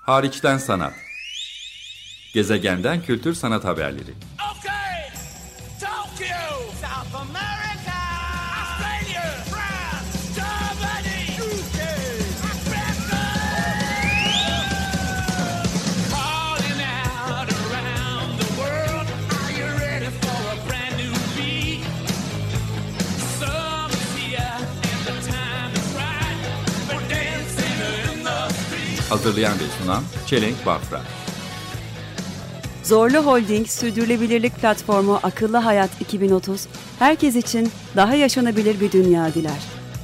Hariçten sanat. Gezegenden kültür sanat haberleri. Okay, Tokyo, South America, Australia, France, Germany, UK, Africa. Calling out around the world, are you ready for a brand new beat? Summer's here and the time is right. We're dancing in the street. Hazırlayan ve sunan Çelenk Bafra. Zorlu Holding Sürdürülebilirlik Platformu Akıllı Hayat 2030, herkes için daha yaşanabilir bir dünya diler.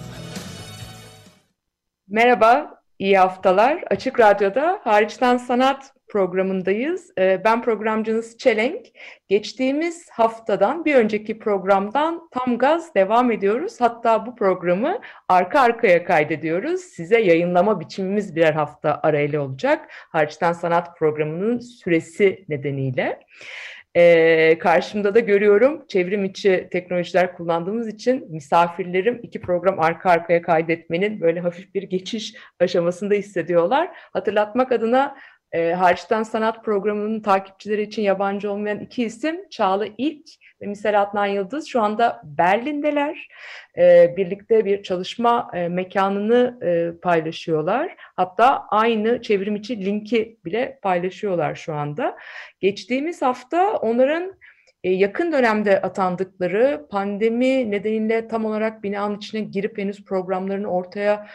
Merhaba, iyi haftalar. Açık Radyo'da Hariçten Sanat programındayız. Ben programcınız Çelenk. Geçtiğimiz haftadan, bir önceki programdan tam gaz devam ediyoruz. Hatta bu programı arka arkaya kaydediyoruz. Size yayınlama biçimimiz birer hafta arayla olacak. Hariçten Sanat programının süresi nedeniyle. Karşımda da görüyorum, çevrim içi teknolojiler kullandığımız için misafirlerim iki program arka arkaya kaydetmenin böyle hafif bir geçiş aşamasında hissediyorlar. Hatırlatmak adına Hariçten Sanat programının takipçileri için yabancı olmayan iki isim Çağla İlk ve Misal Adnan Yıldız şu anda Berlin'deler. Birlikte bir çalışma mekanını paylaşıyorlar. Hatta aynı çevrim içi linki bile paylaşıyorlar şu anda. Geçtiğimiz hafta onların yakın dönemde atandıkları, pandemi nedeniyle tam olarak binanın içine girip henüz programlarını ortaya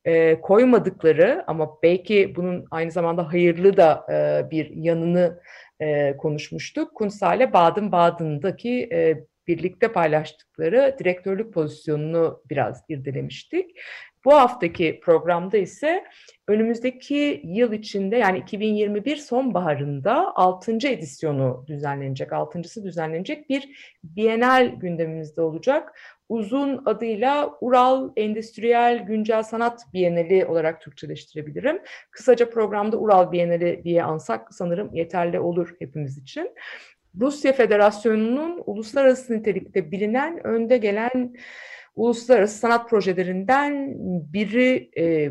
koymadıkları ama belki bunun aynı zamanda hayırlı da bir yanını konuşmuştuk. Kunsthalle Baden-Baden'daki birlikte paylaştıkları direktörlük pozisyonunu biraz irdelemiştik. Bu haftaki programda ise önümüzdeki yıl içinde, yani 2021 sonbaharında 6. edisyonu düzenlenecek, 6.'sı düzenlenecek bir Bienal gündemimizde olacak. Uzun adıyla Ural Endüstriyel Güncel Sanat Bienali olarak Türkçeleştirebilirim. Kısaca programda Ural Bienali diye ansak sanırım yeterli olur hepimiz için. Rusya Federasyonu'nun uluslararası nitelikte bilinen, önde gelen uluslararası sanat projelerinden biri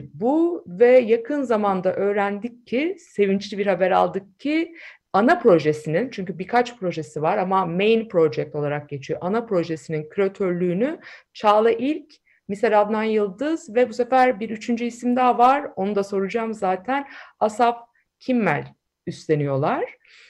bu ve yakın zamanda öğrendik ki, sevinçli bir haber aldık ki, ana projesinin, çünkü birkaç projesi var ama main project olarak geçiyor, ana projesinin küratörlüğünü Çağla İlk, Misal Adnan Yıldız ve bu sefer bir üçüncü isim daha var, onu da soracağım zaten, Asaf Kimmel üstleniyorlar.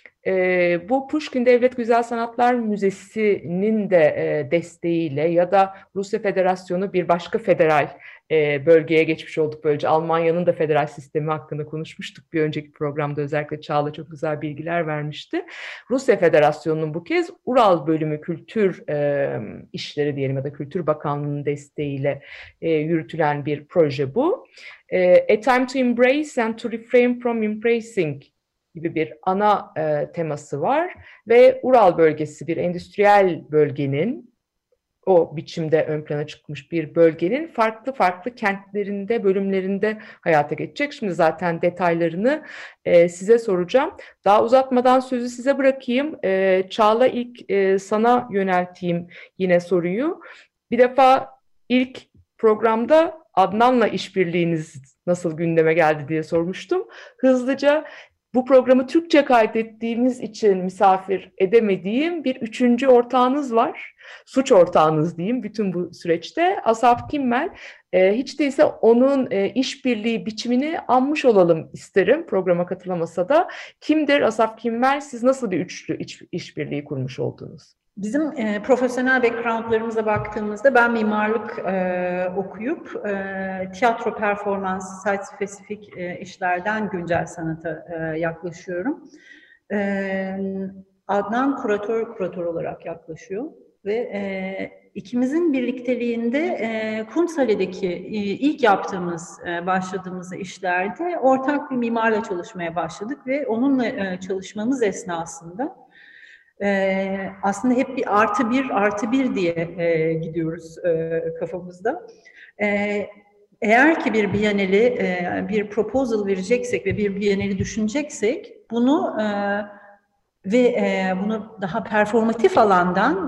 Bu Pushkin Devlet Güzel Sanatlar Müzesi'nin de desteğiyle ya da Rusya Federasyonu bir başka federal bölgeye geçmiş olduk böylece. Almanya'nın da federal sistemi hakkında konuşmuştuk bir önceki programda, özellikle Çağla çok güzel bilgiler vermişti. Rusya Federasyonu'nun bu kez Ural Bölümü Kültür İşleri diyelim ya da Kültür Bakanlığı'nın desteğiyle yürütülen bir proje bu. A Time to Embrace and to Refrain from Embracing gibi bir ana teması var ve Ural bölgesi bir endüstriyel bölgenin, o biçimde ön plana çıkmış bir bölgenin farklı farklı kentlerinde, bölümlerinde hayata geçecek. Şimdi zaten detaylarını size soracağım. Daha uzatmadan sözü size bırakayım. Çağla ilk sana yönelteyim yine soruyu. Bir defa ilk programda Adnan'la işbirliğiniz nasıl gündeme geldi diye sormuştum. Hızlıca, bu programı Türkçe kaydettiğimiz için misafir edemediğim bir üçüncü ortağınız var. Suç ortağınız diyeyim bütün bu süreçte. Asaf Kimmel. Hiç değilse onun işbirliği biçimini anmış olalım isterim, programa katılamasa da. Kimdir Asaf Kimmel? Siz nasıl bir üçlü işbirliği kurmuş oldunuz? Bizim profesyonel backgroundlarımıza baktığımızda ben mimarlık okuyup tiyatro, performans, site-spesifik işlerden güncel sanata yaklaşıyorum. Adnan kuratör olarak yaklaşıyor ve ikimizin birlikteliğinde Kunsthalle'deki ilk yaptığımız, başladığımız işlerde ortak bir mimarla çalışmaya başladık ve onunla çalışmamız esnasında aslında hep bir artı bir diye gidiyoruz kafamızda. Eğer ki bir Biennale, bir proposal vereceksek ve bir Biennale düşüneceksek bunu bunu daha performatif alandan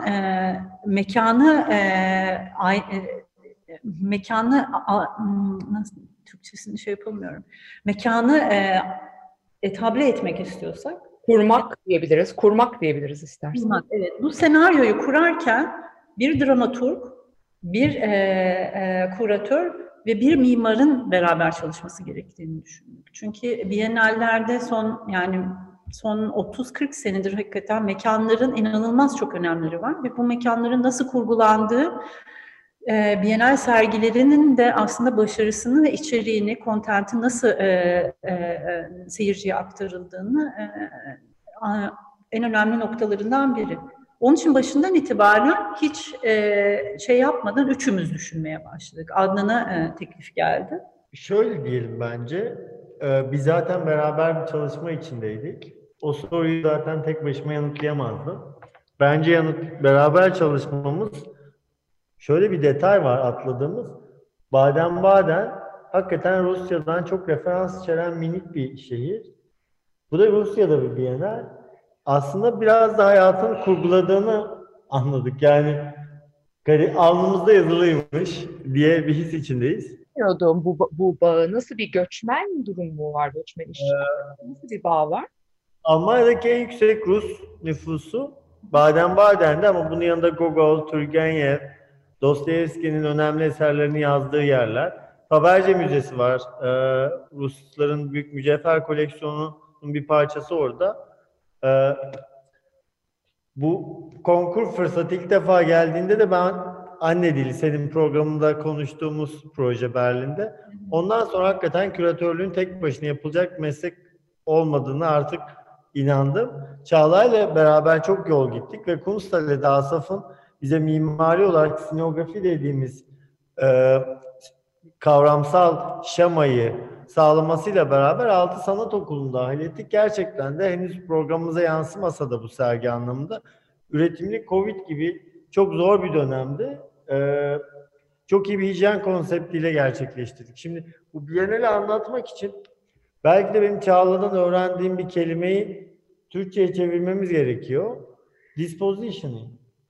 mekanı nasıl Türkçesini yapamıyorum. Mekanı etable etmek istiyorsak, Kurmak diyebiliriz istersen. evet, bu senaryoyu kurarken bir dramaturg, bir kuratör ve bir mimarın beraber çalışması gerektiğini düşündük. Çünkü Biennallerde son 30-40 senedir hakikaten mekanların inanılmaz çok önemleri var ve bu mekanların nasıl kurgulandığı, Biennale sergilerinin de aslında başarısını ve içeriğini, kontenti nasıl seyirciye aktarıldığını en önemli noktalarından biri. Onun için başından itibaren hiç şey yapmadan üçümüz düşünmeye başladık. Adnan'a teklif geldi. Şöyle diyelim bence, biz zaten beraber bir çalışma içindeydik. O soruyu zaten tek başıma yanıtlayamazdım. Bence beraber çalışmamız, şöyle bir detay var atladığımız. Baden-Baden hakikaten Rusya'dan çok referans içeren minik bir şehir. Bu da Rusya'da bir Biennale. Aslında biraz da hayatın kurguladığını anladık. Yani alnımızda yazılıymış diye bir his içindeyiz. Bilmiyordum bu bağı. Nasıl bir göçmen durumu var, göçmen işçi? Nasıl bir bağ var? Almanya'daki en yüksek Rus nüfusu Baden-Baden'de, ama bunun yanında Gogol, Turgenev, Dostoyevski'nin önemli eserlerini yazdığı yerler. Faberge Müzesi var. Rusların büyük mücevher koleksiyonunun bir parçası orada. Bu konkur fırsatı ilk defa geldiğinde de ben Anne Dili, senin programında konuştuğumuz proje Berlin'de. Ondan sonra hakikaten küratörlüğün tek başına yapılacak meslek olmadığını artık inandım. Çağla'yla beraber çok yol gittik ve Kunsthalle'de Asaf'ın bize mimari olarak sinografi dediğimiz kavramsal şemayı sağlamasıyla beraber Altı Sanat Okulu'nu dahil ettik. Gerçekten de henüz programımıza yansımasa da bu sergi anlamında üretimli Covid gibi çok zor bir dönemde çok iyi bir hijyen konseptiyle gerçekleştirdik. Şimdi bu Biennale'i anlatmak için belki de benim Çağla'dan öğrendiğim bir kelimeyi Türkçe'ye çevirmemiz gerekiyor. Dispositioning.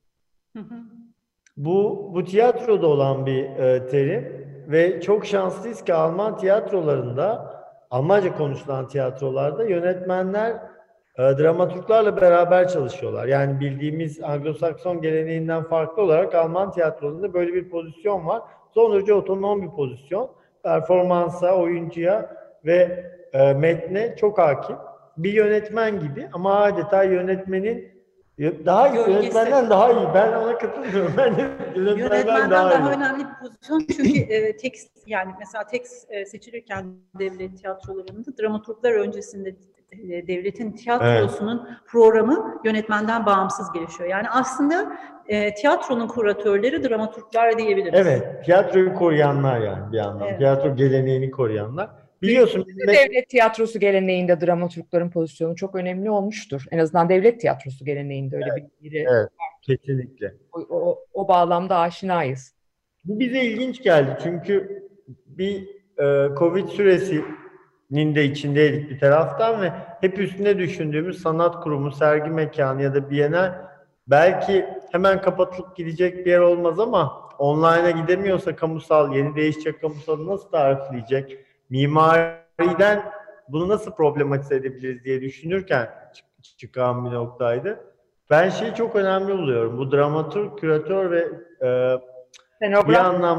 Bu tiyatroda olan bir terim ve çok şanslıyız ki Alman tiyatrolarında, Almanca konuşulan tiyatrolarda yönetmenler dramaturglarla beraber çalışıyorlar. Yani bildiğimiz Anglo-Sakson geleneğinden farklı olarak Alman tiyatrolarında böyle bir pozisyon var. Son derece otonom bir pozisyon. Performansa, oyuncuya ve metne çok hakim. Bir yönetmen gibi ama adeta yönetmenin yönetmenden daha iyi. Ben ona katılmıyorum. Yönetmenden daha önemli bir pozisyon çünkü tekst, yani mesela tekst seçilirken devlet tiyatrolarında dramaturglar öncesinde devletin tiyatrosunun programı yönetmenden bağımsız gelişiyor. Yani aslında tiyatronun kuratörleri dramaturglar diyebiliriz. Evet, tiyatroyu koruyanlar yani bir anlamda. Evet. Tiyatro geleneğini koruyanlar. Biliyorsun devlet tiyatrosu geleneğinde dramaturgların pozisyonu çok önemli olmuştur. En azından devlet tiyatrosu geleneğinde öyle bir yeri. Evet, kesinlikle. O bağlamda aşinayız. Bu bize ilginç geldi çünkü bir Covid süresinin de içindeydik bir taraftan ve hep üstüne düşündüğümüz sanat kurumu, sergi mekanı ya da Biennale belki hemen kapatılıp gidecek bir yer olmaz ama online'a gidemiyorsa kamusal, yeni değişecek kamusalı nasıl tarifleyecek? Mimariden bunu nasıl problematize edebiliriz diye düşünürken çıkan bir noktaydı. Ben şeyi çok önemli buluyorum. Bu dramaturg, küratör ve bir anlamda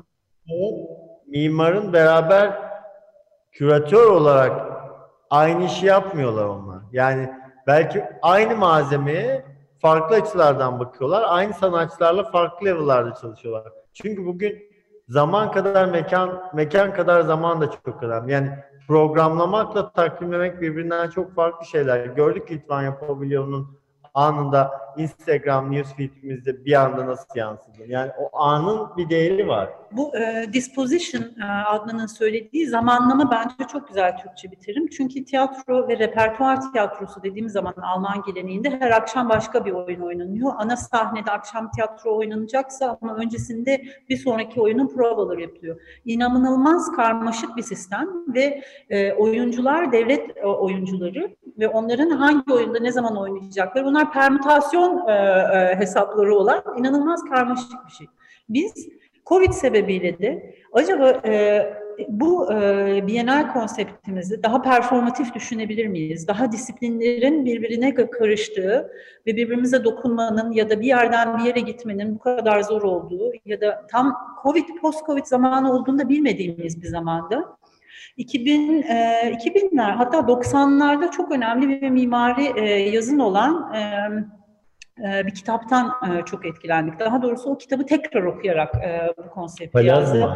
mimarın beraber küratör olarak aynı işi yapmıyorlar onlar. Yani belki aynı malzemeye farklı açılardan bakıyorlar. Aynı sanatçılarla farklı level'larda çalışıyorlar. Çünkü bugün zaman kadar mekan kadar zaman da çok önemli. Yani programlamakla takvimlemek birbirinden çok farklı şeyler. Gördük Litvanya Pavilyonu'nun anında Instagram newsfeed'imizde bir anda nasıl yansıdı. Yani o anın bir değeri var. Bu disposition Adnan'ın söylediği zamanlama bence çok güzel Türkçe bir terim. Çünkü tiyatro ve repertuar tiyatrosu dediğimiz zaman Alman geleneğinde her akşam başka bir oyun oynanıyor. Ana sahnede akşam tiyatro oynanacaksa ama öncesinde bir sonraki oyunun provaları yapılıyor. İnanılmaz karmaşık bir sistem ve oyuncular devlet oyuncuları ve onların hangi oyunda ne zaman oynayacakları bunlar permütasyon hesapları olan inanılmaz karmaşık bir şey. Biz Covid sebebiyle de acaba bu Bienal konseptimizi daha performatif düşünebilir miyiz? Daha disiplinlerin birbirine karıştığı ve birbirimize dokunmanın ya da bir yerden bir yere gitmenin bu kadar zor olduğu ya da tam post-Covid zamanı olduğunu da bilmediğimiz bir zamanda 2000'ler hatta 90'larda çok önemli bir mimari yazın olan bir kitaptan çok etkilendik. Daha doğrusu o kitabı tekrar okuyarak bu konsepti yazdı.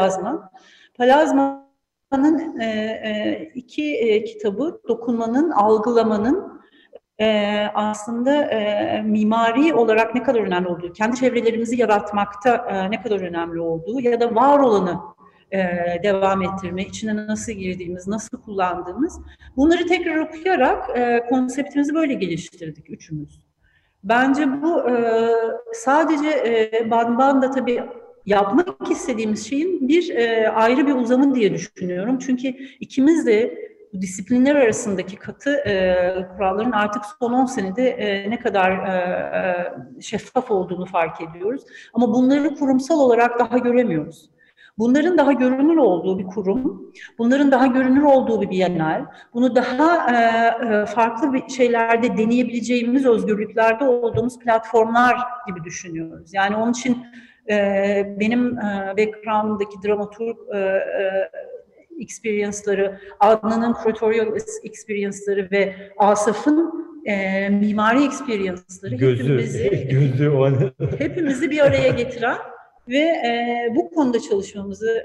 Palazma'nın iki kitabı dokunmanın, algılamanın aslında mimari olarak ne kadar önemli olduğu, kendi çevrelerimizi yaratmakta ne kadar önemli olduğu ya da var olanı devam ettirme, içine nasıl girdiğimiz, nasıl kullandığımız, bunları tekrar okuyarak konseptimizi böyle geliştirdik üçümüz. Bence bu sadece Banban'da tabii yapmak istediğimiz şeyin ayrı bir uzamı diye düşünüyorum. Çünkü ikimiz de bu disiplinler arasındaki katı kuralların artık son 10 senede ne kadar şeffaf olduğunu fark ediyoruz. Ama bunları kurumsal olarak daha göremiyoruz. Bunların daha görünür olduğu bir kurum, bunların daha görünür olduğu bir Bienal, bunu daha farklı bir şeylerde deneyebileceğimiz özgürlüklerde olduğumuz platformlar gibi düşünüyoruz. Yani onun için benim background'daki dramaturg experience'ları, Adnan'ın curatorial experience'ları ve Asaf'ın mimari experience'ları hepimizi bir araya getiren ve bu konuda çalışmamızı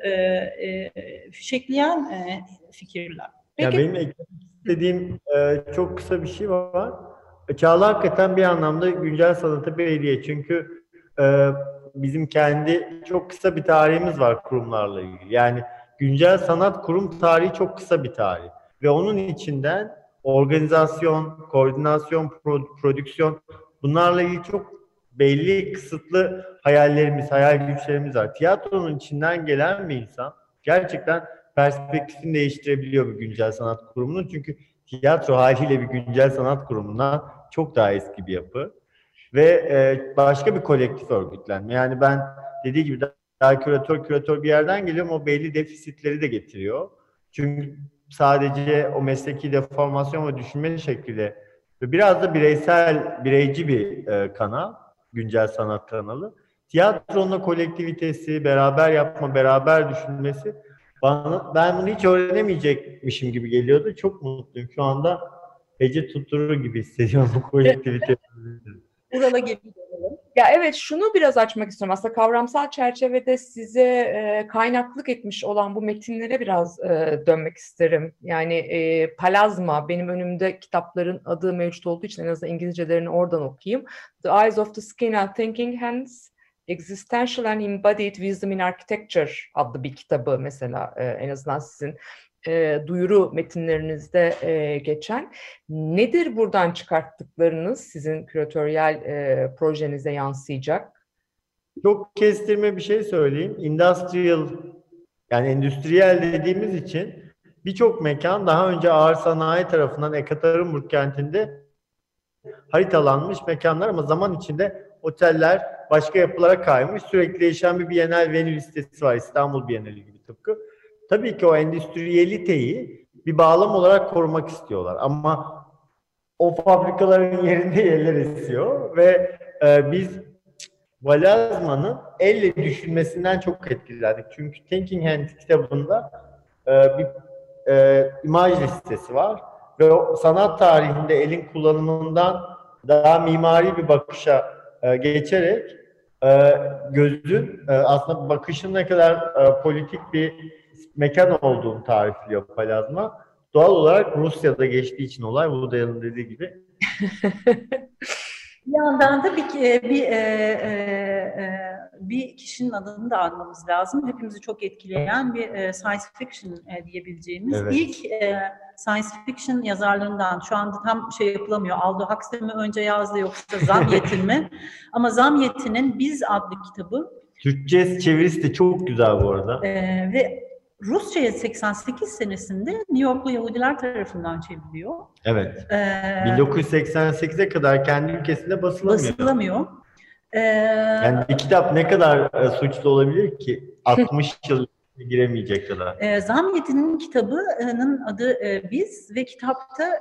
fişekleyen fikirler. Peki. Ya benim eklemek istediğim çok kısa bir şey var. Çağla hakikaten bir anlamda güncel sanata bir hediye. Çünkü bizim kendi çok kısa bir tarihimiz var kurumlarla ilgili. Yani güncel sanat kurum tarihi çok kısa bir tarih. Ve onun içinden organizasyon, koordinasyon, prodüksiyon, bunlarla ilgili çok belli kısıtlı hayallerimiz, hayal güçlerimiz var. Tiyatronun içinden gelen bir insan gerçekten perspektifini değiştirebiliyor bir güncel sanat kurumunun. Çünkü tiyatro haliyle bir güncel sanat kurumundan çok daha eski bir yapı. Ve başka bir kolektif örgütlenme. Yani ben dediği gibi daha küratör bir yerden geliyorum. O belli defisitleri de getiriyor. Çünkü sadece o mesleki deformasyon ve düşünme şekliyle ve biraz da bireyci bir kanal. Güncel sanat kanalı. Tiyatronun kolektivitesi, beraber yapma, beraber düşünmesi ben bunu hiç öğrenemeyecekmişim gibi geliyordu. Çok mutluyum. Şu anda Ece tutturur gibi hissediyorum bu kolektivite. Ural'a geliyor. Ya evet, şunu biraz açmak istiyorum. Aslında kavramsal çerçevede size kaynaklık etmiş olan bu metinlere biraz dönmek isterim. Yani Palazma, benim önümde kitapların adı mevcut olduğu için en azından İngilizcelerini oradan okuyayım. The Eyes of the Skin and Thinking Hands, Existential and Embodied Wisdom in Architecture adlı bir kitabı mesela en azından sizin duyuru metinlerinizde geçen. Nedir buradan çıkarttıklarınız sizin küratöryel projenize yansıyacak? Çok kestirme bir şey söyleyeyim. Industrial, yani endüstriyel dediğimiz için birçok mekan daha önce ağır sanayi tarafından Ekaterinburg kentinde haritalanmış mekanlar ama zaman içinde oteller başka yapılara kaymış. Sürekli değişen bir Bienal venue listesi var. İstanbul Bienali gibi tıpkı. Tabii ki o endüstriyeliteyi bir bağlam olarak korumak istiyorlar. Ama o fabrikaların yerinde yerler esiyor ve biz Palazma'nın elle düşünmesinden çok etkilendik. Çünkü Thinking Hands kitabında bir imaj listesi var ve o sanat tarihinde elin kullanımından daha mimari bir bakışa geçerek gözün aslında bakışın ne kadar politik bir mekan olduğunu tarifliyor Palazma. Doğal olarak Rusya'da geçtiği için olay, Woodall'ın dediği gibi. Bir yandan da bir kişinin adını da anmamız lazım. Hepimizi çok etkileyen bir science fiction diyebileceğimiz ilk science fiction yazarlarından. Şu anda tam yapılamıyor. Aldous Huxley mi önce yazdı yoksa Zamyatin mi? Ama Zamyatin'in Biz adlı kitabı. Türkçe çevirisi de çok güzel bu arada. Ve Rusça'ya 88 senesinde New Yorklu Yahudiler tarafından çevriliyor. Evet. 1988'e kadar kendi ülkesinde basılamıyor. Yani bir kitap ne kadar suçlu olabilir ki? 60 yıl giremeyecek kadar. Zamyet'in kitabının adı Biz ve kitapta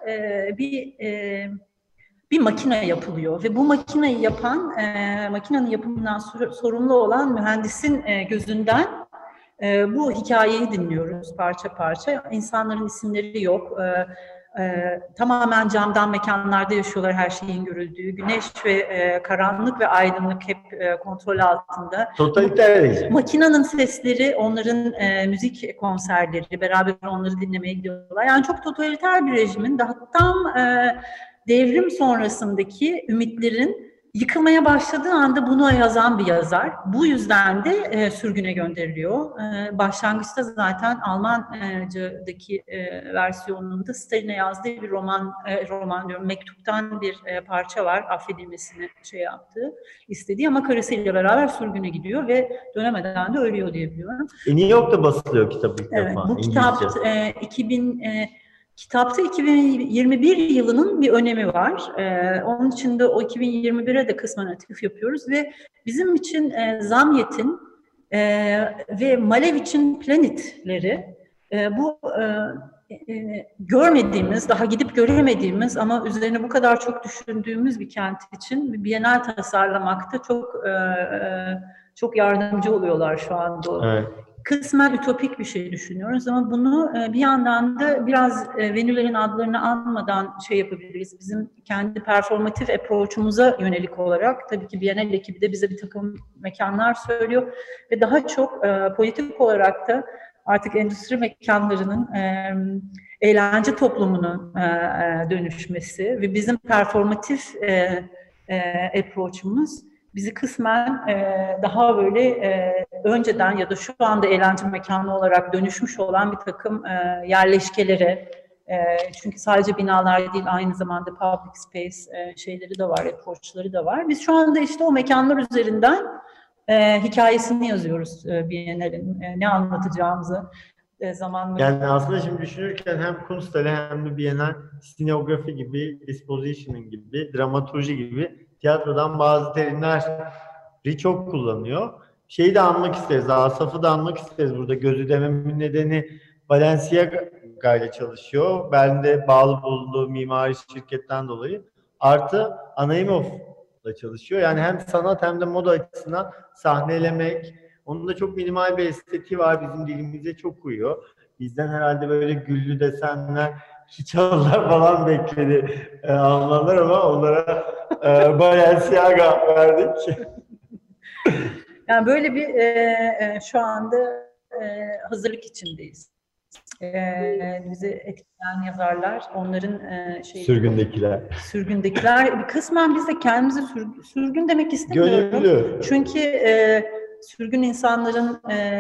bir makine yapılıyor ve bu makineyi yapan, makinenin yapımından sorumlu olan mühendisin gözünden bu hikayeyi dinliyoruz parça parça. İnsanların isimleri yok. Tamamen camdan mekanlarda yaşıyorlar, her şeyin görüldüğü. Güneş ve karanlık ve aydınlık hep kontrol altında. Totaliter rejim. Makinenin sesleri, onların müzik konserleri, beraber onları dinlemeye gidiyorlar. Yani çok totaliter bir rejimin daha tam devrim sonrasındaki ümitlerin yıkılmaya başladığı anda bunu yazan bir yazar. Bu yüzden de sürgüne gönderiliyor. Başlangıçta zaten Almanca'daki versiyonunda Stalin'e yazdığı bir roman diyorum, mektuptan bir parça var. Affedilmesini yaptığı, istediği ama karısıyla beraber sürgüne gidiyor ve dönemeden de ölüyor diye biliyorum. New York'ta basılıyor kitap ilk Evet, defa. bu kitap Kitapta 2021 yılının bir önemi var. Onun için de o 2021'e de kısmen atıf yapıyoruz ve bizim için Zamyet'in ve Malevich'in Planet'leri bu görmediğimiz, daha gidip göremediğimiz ama üzerine bu kadar çok düşündüğümüz bir kent için bir bienal tasarlamakta çok yardımcı oluyorlar şu anda. Evet. Kısmen ütopik bir şey düşünüyoruz ama bunu bir yandan da biraz venülerin adlarını anmadan yapabiliriz. Bizim kendi performatif approach'umuza yönelik olarak tabii ki Bienal ekibi de bize bir takım mekanlar söylüyor ve daha çok politik olarak da artık endüstri mekanlarının eğlence toplumunun dönüşmesi ve bizim performatif approach'umuz bizi kısmen daha böyle önceden ya da şu anda eğlence mekanı olarak dönüşmüş olan bir takım yerleşkelere, çünkü sadece binalar değil, aynı zamanda public space şeyleri de var, approach'ları da var. Biz şu anda işte o mekanlar üzerinden hikayesini yazıyoruz Bienal'in, ne anlatacağımızı zamanla. Yani aslında şimdi düşünürken hem Kunsthalle hem de Bienal sineografi gibi, dispositioning gibi, dramaturji gibi tiyatrodan bazı terimleri çok kullanıyor. Şeyi de anmak isteriz, Asaf'ı da anmak isteriz burada. Gözü dememin nedeni Balenciaga ile çalışıyor. Berlin'de bağlı bulunduğu mimari şirketten dolayı. Artı Anahimov'la çalışıyor. Yani hem sanat hem de moda açısından sahnelemek. Onun da çok minimal bir estetiği var. Bizim dilimize çok uyuyor. Bizden herhalde böyle güllü desenler, hiçalılar falan bekledi Almanlar ama onlara Balenciaga verdik. Yani böyle bir şu anda hazırlık içindeyiz. Bizi etkileyen yazarlar, onların sürgündekiler. Kısmen biz de kendimizi sürgün demek istemiyorum. Gönüllü. Çünkü sürgün insanların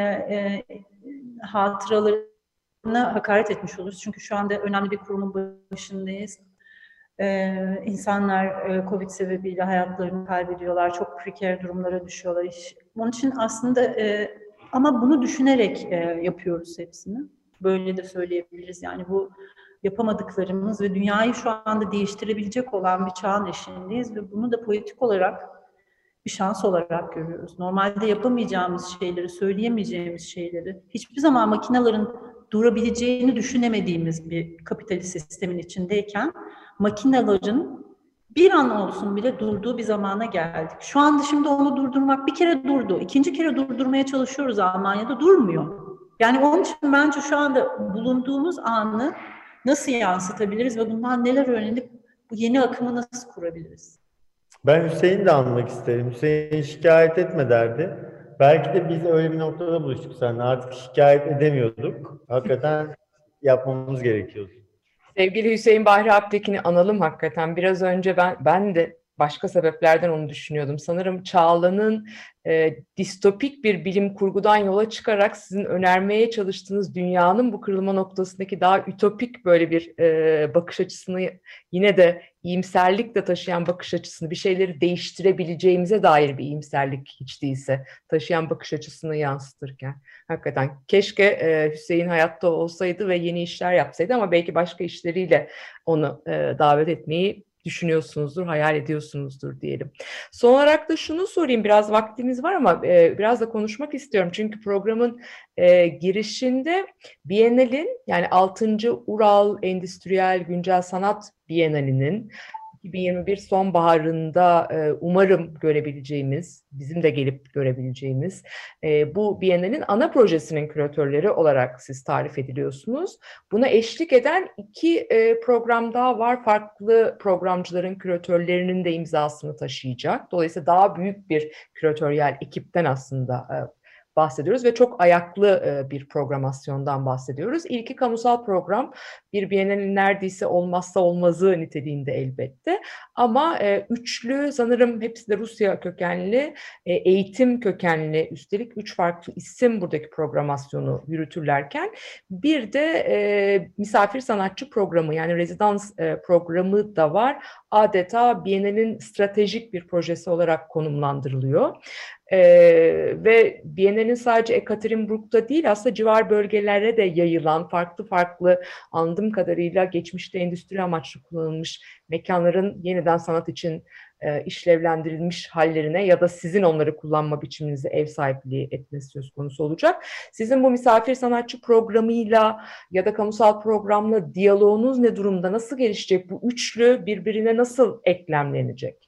hatıralarına hakaret etmiş oluruz. Çünkü şu anda önemli bir kurumun başındayız. İnsanlar Covid sebebiyle hayatlarını kaybediyorlar. Çok preker durumlara düşüyorlar. Onun için aslında ama bunu düşünerek yapıyoruz hepsini. Böyle de söyleyebiliriz. Yani bu yapamadıklarımız ve dünyayı şu anda değiştirebilecek olan bir çağın eşiğindeyiz ve bunu da politik olarak bir şans olarak görüyoruz. Normalde yapamayacağımız şeyleri, söyleyemeyeceğimiz şeyleri, hiçbir zaman makinelerin durabileceğini düşünemediğimiz bir kapitalist sistemin içindeyken makinelerin bir an olsun bile durduğu bir zamana geldik. Şu anda şimdi onu durdurmak bir kere durdu. İkinci kere durdurmaya çalışıyoruz, Almanya'da durmuyor. Yani onun için bence şu anda bulunduğumuz anı nasıl yansıtabiliriz ve bundan neler öğrenip bu yeni akımı nasıl kurabiliriz? Ben Hüseyin'i de anmak isterim. Hüseyin şikayet etme derdi. Belki de biz öyle bir noktada buluştuk seninle. Artık şikayet edemiyorduk. Hakikaten yapmamız gerekiyordu. Sevgili Hüseyin Bahri Alptekin'i analım hakikaten. Biraz önce ben de başka sebeplerden onu düşünüyordum. Sanırım Çağla'nın distopik bir bilim kurgudan yola çıkarak sizin önermeye çalıştığınız dünyanın bu kırılma noktasındaki daha ütopik böyle bir bakış açısını, yine de iyimserlikle taşıyan bakış açısını, bir şeyleri değiştirebileceğimize dair bir iyimserlik hiç değilse taşıyan bakış açısını yansıtırken. Hakikaten keşke Hüseyin hayatta olsaydı ve yeni işler yapsaydı ama belki başka işleriyle onu davet etmeyi düşünüyorsunuzdur, hayal ediyorsunuzdur diyelim. Son olarak da şunu sorayım, biraz vaktimiz var ama biraz da konuşmak istiyorum. Çünkü programın girişinde Bienal'in, yani 6. Ural Endüstriyel Güncel Sanat Bienali'nin 2021 sonbaharında umarım görebileceğimiz, bizim de gelip görebileceğimiz bu Bienal'in ana projesinin küratörleri olarak siz tarif ediliyorsunuz. Buna eşlik eden 2 program daha var. Farklı programcıların küratörlerinin de imzasını taşıyacak. Dolayısıyla daha büyük bir küratöryel ekipten aslında bahsediyoruz ve çok ayaklı bir programasyondan bahsediyoruz. İlki kamusal program, bir Bienal'in neredeyse olmazsa olmazı niteliğinde elbette. Ama üçlü, sanırım hepsi de Rusya kökenli, eğitim kökenli, üstelik 3 farklı isim buradaki programasyonu yürütürlerken bir de misafir sanatçı programı, yani rezidans programı da var. Adeta Bienal'in stratejik bir projesi olarak konumlandırılıyor. Ve Bienal'in sadece Ekaterinburg'da değil, aslında civar bölgelere de yayılan, farklı anladığım kadarıyla geçmişte endüstri amaçlı kullanılmış mekanların yeniden sanat için işlevlendirilmiş hallerine ya da sizin onları kullanma biçiminize ev sahipliği etmesi söz konusu olacak. Sizin bu misafir sanatçı programıyla ya da kamusal programla diyaloğunuz ne durumda? Nasıl gelişecek? Bu üçlü birbirine nasıl eklemlenecek?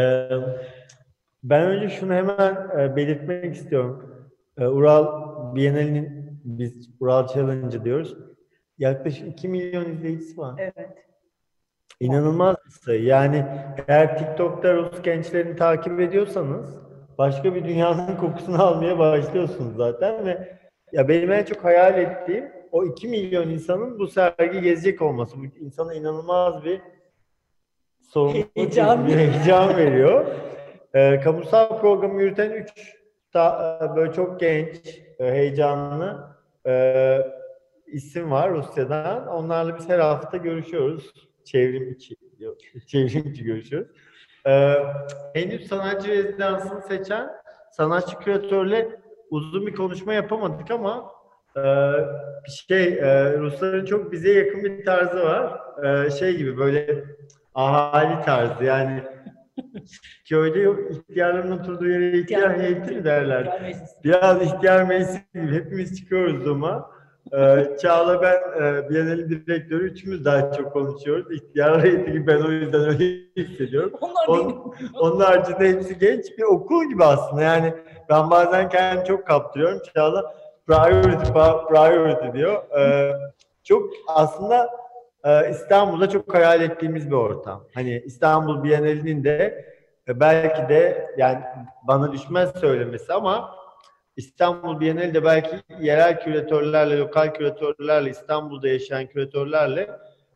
Ben önce şunu hemen belirtmek istiyorum. Ural Bienali'nin, biz Ural Challenge diyoruz. Yaklaşık 2 milyon izleyicisi var. Evet. İnanılmaz bir sayı. Yani eğer TikTok'ta Rus gençlerini takip ediyorsanız başka bir dünyanın kokusunu almaya başlıyorsunuz zaten ve ya benim en çok hayal ettiğim o 2 milyon insanın bu sergi gezecek olması. Bu insana inanılmaz bir sorumluluk, bir heyecan veriyor. Kamusal programı yürüten 3 böyle çok genç, heyecanlı isim var Rusya'dan. Onlarla biz her hafta görüşüyoruz. Çevrim içi görüşüyoruz. Henüz sanatçı rezidansını seçen sanatçı küratörle uzun bir konuşma yapamadık ama Rusların çok bize yakın bir tarzı var. Şey gibi, böyle ahali tarzı, yani köyde ihtiyarların oturduğu yere ihtiyar heyeti mi derler? Biraz ihtiyar meclisi gibi hepimiz çıkıyoruz Zoom'a. Çağla, ben Bienal'in direktörü, üçümüz daha çok konuşuyoruz. İhtiyar heyeti gibi, ben o yüzden öyle hissediyorum. Onun haricinde hepsi genç, bir okul gibi aslında. Yani ben bazen kendimi çok kaptırıyorum. Çağla priority diyor. Çok aslında İstanbul'da çok hayal ettiğimiz bir ortam. Hani İstanbul Bienali'nin de belki de, yani bana düşmez söylemesi ama İstanbul Bienali de belki yerel küratörlerle, lokal küratörlerle, İstanbul'da yaşayan küratörlerle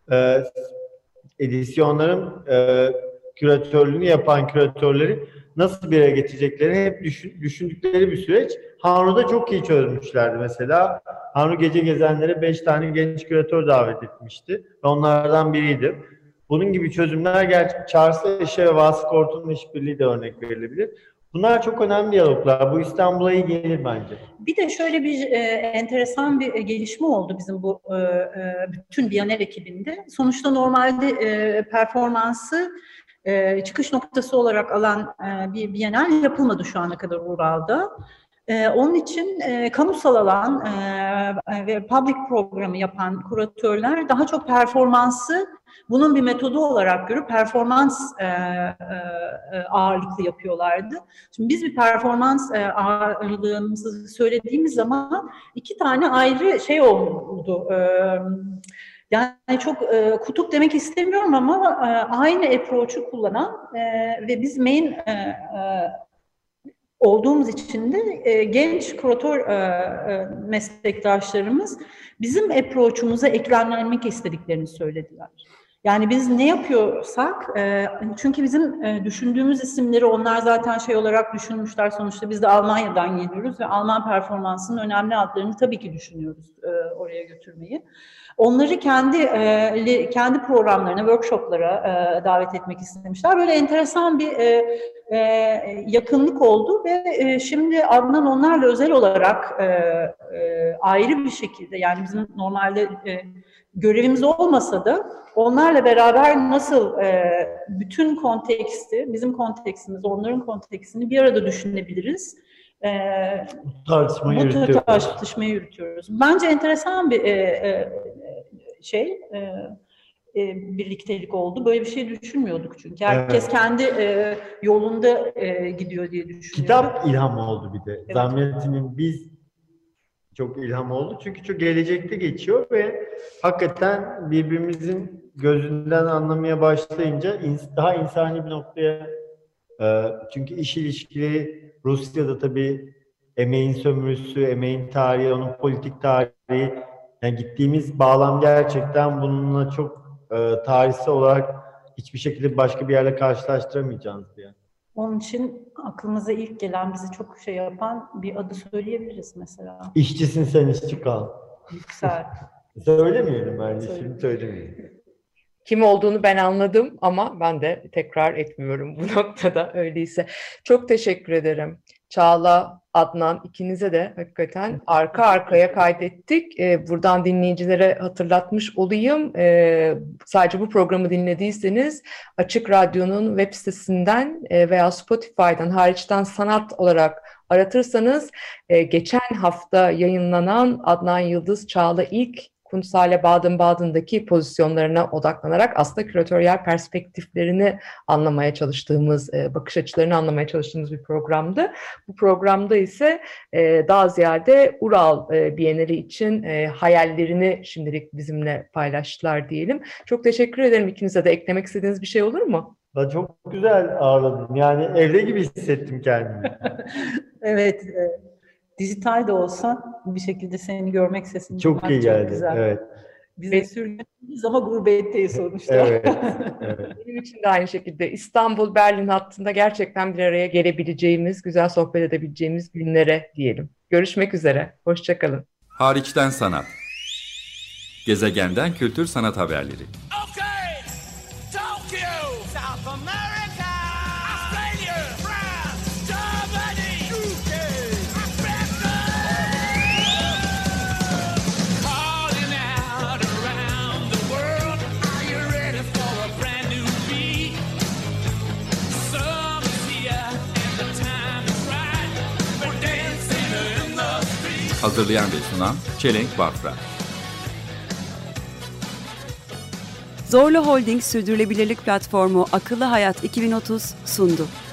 edisyonların küratörlüğünü yapan küratörleri nasıl bir yere getireceklerini hep düşündükleri bir süreç. Hanru'da çok iyi çözmüşlerdi mesela. Hanru Gece Gezenlere 5 tane genç küratör davet etmişti. Onlardan biriydi. Bunun gibi çözümler Charles Eşe ve Vasıf Kortun'un işbirliği de örnek verilebilir. Bunlar çok önemli diyaloglar. Bu İstanbul'a iyi gelir bence. Bir de şöyle bir enteresan bir gelişme oldu bizim bu bütün Bienal ekibinde. Sonuçta normalde performansı çıkış noktası olarak alan bir Bienal yapılmadı şu ana kadar Ural'da. Onun için kamusal alan ve public programı yapan kuratörler daha çok performansı bunun bir metodu olarak görüp performans ağırlıklı yapıyorlardı. Şimdi biz bir performans ağırlığımızı söylediğimiz zaman 2 tane ayrı şey oldu. Yani çok kutup demek istemiyorum ama aynı approach'u kullanan ve biz main olduğumuz için de genç kuratör meslektaşlarımız bizim approach'umuza eklemlenmek istediklerini söylediler. Yani biz ne yapıyorsak, çünkü bizim düşündüğümüz isimleri onlar zaten şey olarak düşünmüşler. Sonuçta biz de Almanya'dan geliyoruz ve Alman performansının önemli adlarını tabii ki düşünüyoruz oraya götürmeyi. Onları kendi programlarına, workshoplara davet etmek istemişler. Böyle enteresan bir yakınlık oldu ve şimdi Adnan onlarla özel olarak ayrı bir şekilde, yani bizim normalde görevimiz olmasa da onlarla beraber nasıl bütün konteksti, bizim kontekstimiz, onların kontekstini bir arada düşünebiliriz. Tartışmayı yürütüyoruz. Bence enteresan bir birliktelik oldu. Böyle bir şey düşünmüyorduk çünkü. Herkes kendi yolunda gidiyor diye düşünüyorum. Kitap ilham oldu bir de. Evet. Zahmettin'in biz çok ilham oldu. Çünkü çok gelecekte geçiyor ve hakikaten birbirimizin gözünden anlamaya başlayınca daha insani bir noktaya çünkü iş ilişkileri Rusya'da tabii emeğin sömürüsü, emeğin tarihi, onun politik tarihi, yani gittiğimiz bağlam gerçekten bununla çok tarihsel olarak hiçbir şekilde başka bir yerle karşılaştıramayacağınız bir yer. Onun için aklımıza ilk gelen, bizi çok şey yapan bir adı söyleyebiliriz mesela. İşçisin sen, işçi kal. Yüksel. Söylemeyelim bence, şimdi söylemeyelim. Kim olduğunu ben anladım ama ben de tekrar etmiyorum bu noktada öyleyse. Çok teşekkür ederim. Çağla, Adnan, ikinize de hakikaten arka arkaya kaydettik. Buradan dinleyicilere hatırlatmış olayım. Sadece bu programı dinlediyseniz Açık Radyo'nun web sitesinden veya Spotify'dan hariçten sanat olarak aratırsanız geçen hafta yayınlanan Adnan Yıldız, Çağla İlk Kunsthalle Baden-Baden'daki pozisyonlarına odaklanarak aslında küratöryel perspektiflerini anlamaya çalıştığımız, bakış açılarını anlamaya çalıştığımız bir programdı. Bu programda ise daha ziyade Ural Bienali için hayallerini şimdilik bizimle paylaştılar diyelim. Çok teşekkür ederim ikinize de. Eklemek istediğiniz bir şey olur mu? Ben çok güzel ağırladım. Yani evde gibi hissettim kendimi. Evet. Dijital de olsa bir şekilde seni görmek, sesini çok iyi geldi. Güzel. Evet. Biz de sürgünüz ama gurbetteyiz sonuçta. Evet. Benim için de aynı şekilde İstanbul-Berlin hattında gerçekten bir araya gelebileceğimiz, güzel sohbet edebileceğimiz günlere diyelim. Görüşmek üzere. Hoşça kalın. Hariçten sanat. Gezegenden kültür sanat haberleri. Okay, Tokyo, South America, Australia, France, Germany, UK, Africa. Calling out around the world, are you ready for a brand new beat? Summer's here and the time is right. We're dancing in the street. Hazırlayan ve sunan Çelenk Bafra. Zorlu Holding Sürdürülebilirlik Platformu Akıllı Hayat 2030 sundu.